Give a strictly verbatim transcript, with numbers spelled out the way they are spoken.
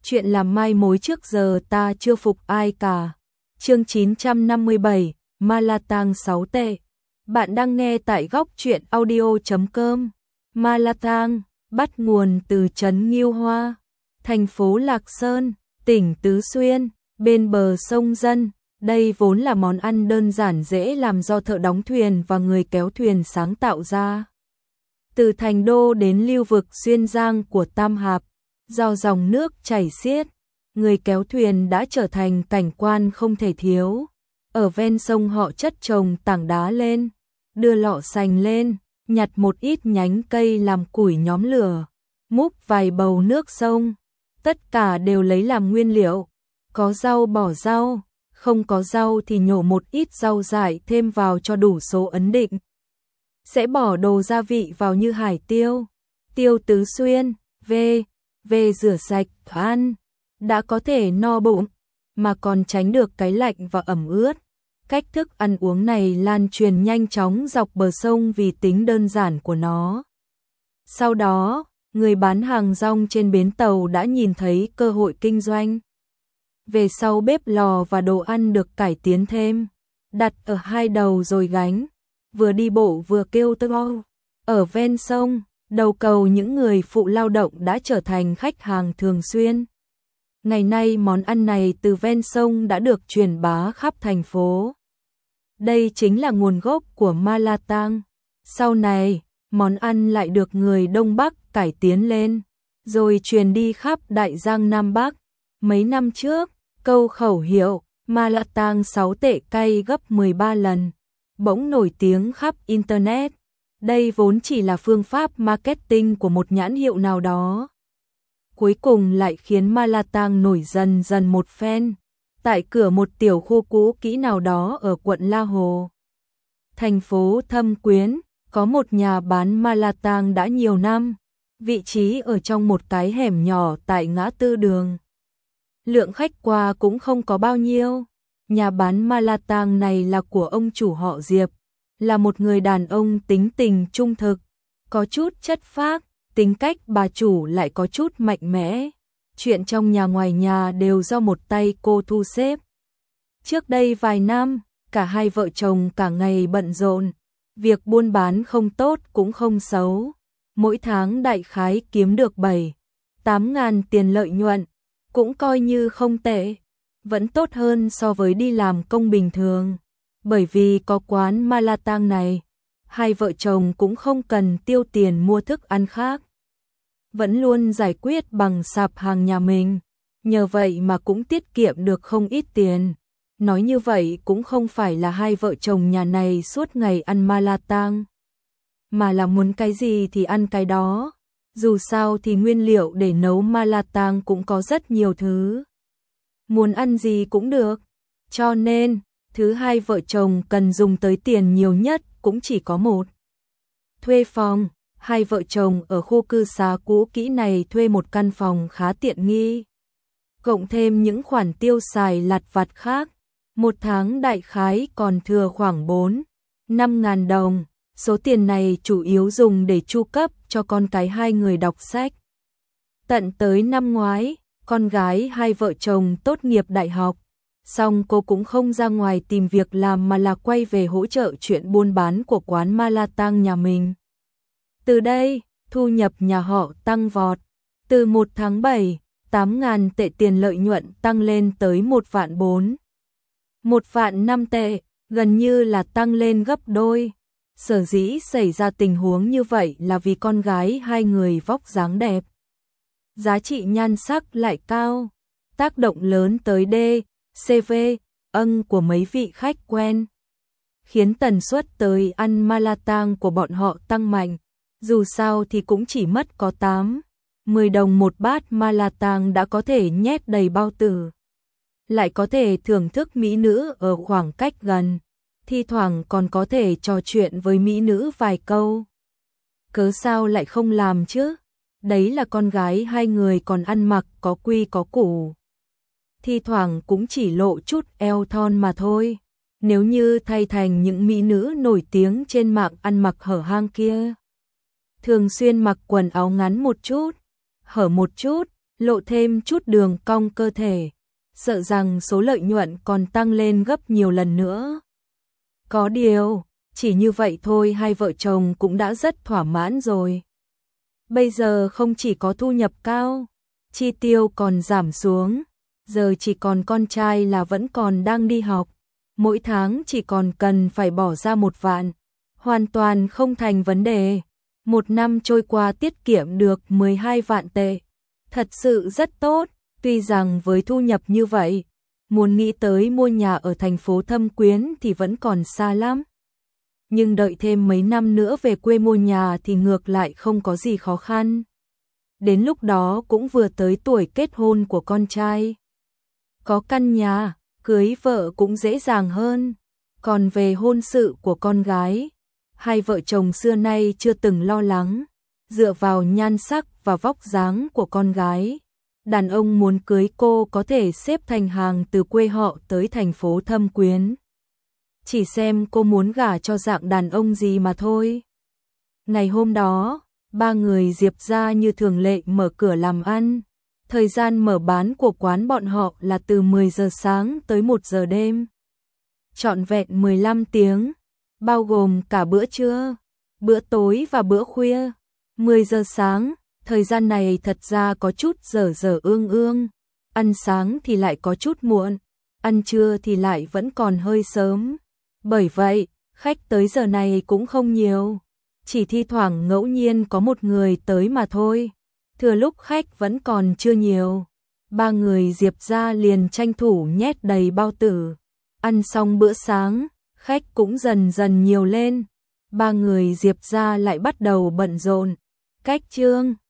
chuyện làm mai mối trước giờ ta chưa phục ai cả. Chương chín trăm năm mươi bảy, Ma La Tang sáu tệ. Bạn đang nghe tại góc truyện audio chấm com. Ma La Tang bắt nguồn từ trấn Nghiêu Hoa, thành phố Lạc Sơn, tỉnh Tứ Xuyên, bên bờ sông Dân. Đây vốn là món ăn đơn giản dễ làm do thợ đóng thuyền và người kéo thuyền sáng tạo ra. Từ thành đô đến lưu vực xuyên giang của Tam Hạp, do dòng nước chảy xiết, người kéo thuyền đã trở thành cảnh quan không thể thiếu. Ở ven sông họ chất chồng tảng đá lên, đưa lọ sành lên, nhặt một ít nhánh cây làm củi nhóm lửa, múc vài bầu nước sông, tất cả đều lấy làm nguyên liệu. Có rau bỏ rau, không có rau thì nhổ một ít rau dại thêm vào cho đủ số ấn định. Sẽ bỏ đồ gia vị vào như hải tiêu, tiêu Tứ Xuyên, về, về rửa sạch, ăn, đã có thể no bụng, mà còn tránh được cái lạnh và ẩm ướt. Cách thức ăn uống này lan truyền nhanh chóng dọc bờ sông vì tính đơn giản của nó. Sau đó, người bán hàng rong trên bến tàu đã nhìn thấy cơ hội kinh doanh. Về sau bếp lò và đồ ăn được cải tiến thêm, đặt ở hai đầu rồi gánh, vừa đi bộ vừa kêu to. Ở ven sông, đầu cầu những người phụ lao động đã trở thành khách hàng thường xuyên. Ngày nay món ăn này từ ven sông đã được truyền bá khắp thành phố. Đây chính là nguồn gốc của Ma La Tang. Sau này, món ăn lại được người Đông Bắc cải tiến lên, rồi truyền đi khắp Đại Giang Nam Bắc. Mấy năm trước, câu khẩu hiệu Ma La Tang sáu tệ cay gấp mười ba lần bỗng nổi tiếng khắp Internet. Đây vốn chỉ là phương pháp marketing của một nhãn hiệu nào đó, cuối cùng lại khiến Ma La Tang nổi dần dần một phen, tại cửa một tiểu khu cũ kỹ nào đó ở quận La Hồ, thành phố Thâm Quyến, có một nhà bán Ma La Tang đã nhiều năm, vị trí ở trong một cái hẻm nhỏ tại ngã tư đường. Lượng khách qua cũng không có bao nhiêu. Nhà bán Ma La Tang này là của ông chủ họ Diệp, là một người đàn ông tính tình trung thực, có chút chất phác, tính cách bà chủ lại có chút mạnh mẽ. Chuyện trong nhà ngoài nhà đều do một tay cô thu xếp. Trước đây vài năm, cả hai vợ chồng cả ngày bận rộn, việc buôn bán không tốt cũng không xấu. Mỗi tháng đại khái kiếm được bảy, tám ngàn tiền lợi nhuận, cũng coi như không tệ. Vẫn tốt hơn so với đi làm công bình thường. Bởi vì có quán Ma La Tang này, hai vợ chồng cũng không cần tiêu tiền mua thức ăn khác, vẫn luôn giải quyết bằng sạp hàng nhà mình. Nhờ vậy mà cũng tiết kiệm được không ít tiền. Nói như vậy cũng không phải là hai vợ chồng nhà này suốt ngày ăn Ma La Tang, mà là muốn cái gì thì ăn cái đó. Dù sao thì nguyên liệu để nấu Ma La Tang cũng có rất nhiều thứ, muốn ăn gì cũng được. Cho nên, thứ hai vợ chồng cần dùng tới tiền nhiều nhất cũng chỉ có một. Thuê phòng. Hai vợ chồng ở khu cư xá cũ kỹ này thuê một căn phòng khá tiện nghi, cộng thêm những khoản tiêu xài lặt vặt khác, một tháng đại khái còn thừa khoảng bốn, năm ngàn đồng. Số tiền này chủ yếu dùng để chu cấp cho con cái hai người đọc sách. Tận tới năm ngoái, con gái hai vợ chồng tốt nghiệp đại học, xong cô cũng không ra ngoài tìm việc làm mà là quay về hỗ trợ chuyện buôn bán của quán Ma La Tang nhà mình. Từ đây, thu nhập nhà họ tăng vọt. Từ một tháng bảy, tám ngàn tệ tiền lợi nhuận tăng lên tới một vạn bốn. Một vạn năm tệ, gần như là tăng lên gấp đôi. Sở dĩ xảy ra tình huống như vậy là vì con gái hai người vóc dáng đẹp, giá trị nhan sắc lại cao, tác động lớn tới D, xê vê, ân của mấy vị khách quen, khiến tần suất tới ăn Ma La Tang của bọn họ tăng mạnh. Dù sao thì cũng chỉ mất có tám, mười đồng một bát Ma La Tang đã có thể nhét đầy bao tử, lại có thể thưởng thức mỹ nữ ở khoảng cách gần, thi thoảng còn có thể trò chuyện với mỹ nữ vài câu. Cớ sao lại không làm chứ? Đấy là con gái hai người còn ăn mặc có quy có củ, thi thoảng cũng chỉ lộ chút eo thon mà thôi. Nếu như thay thành những mỹ nữ nổi tiếng trên mạng ăn mặc hở hang kia, thường xuyên mặc quần áo ngắn một chút, hở một chút, lộ thêm chút đường cong cơ thể, sợ rằng số lợi nhuận còn tăng lên gấp nhiều lần nữa. Có điều, chỉ như vậy thôi hai vợ chồng cũng đã rất thỏa mãn rồi. Bây giờ không chỉ có thu nhập cao, chi tiêu còn giảm xuống, giờ chỉ còn con trai là vẫn còn đang đi học, mỗi tháng chỉ còn cần phải bỏ ra một vạn, hoàn toàn không thành vấn đề. Một năm trôi qua tiết kiệm được mười hai vạn tệ, thật sự rất tốt, tuy rằng với thu nhập như vậy, muốn nghĩ tới mua nhà ở thành phố Thâm Quyến thì vẫn còn xa lắm. Nhưng đợi thêm mấy năm nữa về quê mua nhà thì ngược lại không có gì khó khăn. Đến lúc đó cũng vừa tới tuổi kết hôn của con trai. Có căn nhà, cưới vợ cũng dễ dàng hơn. Còn về hôn sự của con gái, hai vợ chồng xưa nay chưa từng lo lắng. Dựa vào nhan sắc và vóc dáng của con gái, đàn ông muốn cưới cô có thể xếp thành hàng từ quê họ tới thành phố Thâm Quyến. Chỉ xem cô muốn gả cho dạng đàn ông gì mà thôi. Ngày hôm đó, ba người Diệp gia như thường lệ mở cửa làm ăn. Thời gian mở bán của quán bọn họ là từ mười giờ sáng tới một giờ đêm. Trọn vẹn mười lăm tiếng, bao gồm cả bữa trưa, bữa tối và bữa khuya. mười giờ sáng, thời gian này thật ra có chút dở dở ương ương. Ăn sáng thì lại có chút muộn, ăn trưa thì lại vẫn còn hơi sớm. Bởi vậy, khách tới giờ này cũng không nhiều, chỉ thi thoảng ngẫu nhiên có một người tới mà thôi. Thừa lúc khách vẫn còn chưa nhiều, ba người Diệp gia liền tranh thủ nhét đầy bao tử. Ăn xong bữa sáng, khách cũng dần dần nhiều lên. Ba người Diệp gia lại bắt đầu bận rộn, cách trương.